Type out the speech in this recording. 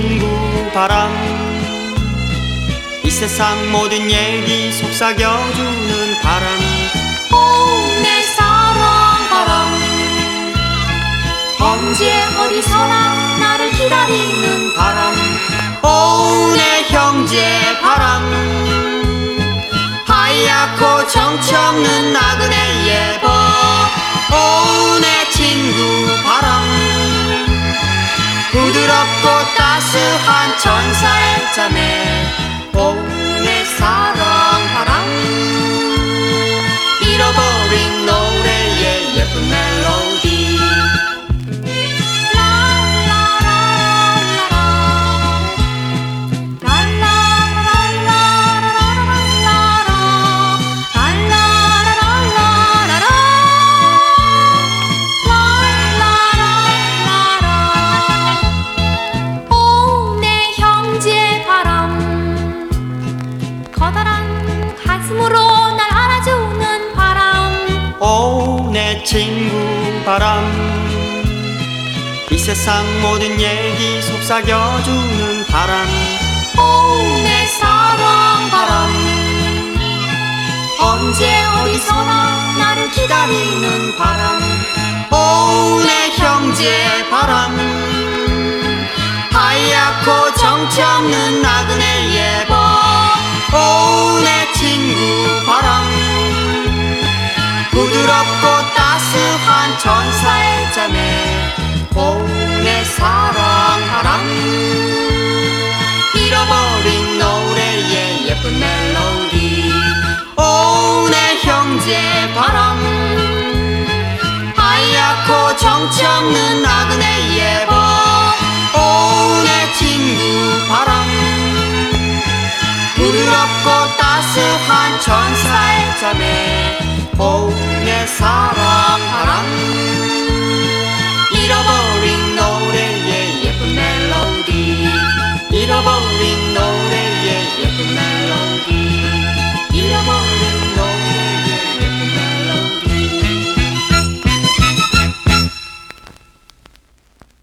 친구 바람, 이 세상 모든 얘기 속삭여주는 바람. 오, 내 사랑 바람, 언제 어디서나 나를 기다리는 바람. 오, 내 형제 바람, 하얗고 정치 없는 나그네 예보. 오, 내 친구 바람, 부드럽고 따스한 천사의 자매. 오, 내 사랑 바람, 잃어버린 노래의 예쁜 멜로디. 커다란 가슴으로 날 안아주는 바람. 오, 내 친구 바람, 이 세상 모든 얘기 속삭여주는 바람. 오, 내 사랑 바람, 언제 어디서나 나를 기다리는 바람. 오, 내 형제 바람, 하얗고 정치 없는 나그네 예보. 오, 내 친구 바람, 부드럽고 따스한 천사의 자매. 오, 내 사랑 바람, 잃어버린 노래의 예쁜 멜로디. 오, 내 형제 바람, 하얗고 정치 없는 나그네 예보. 오, 내 친구 바람, 부드럽고 따스한 천사의 자매. 오, 내 사랑 바람.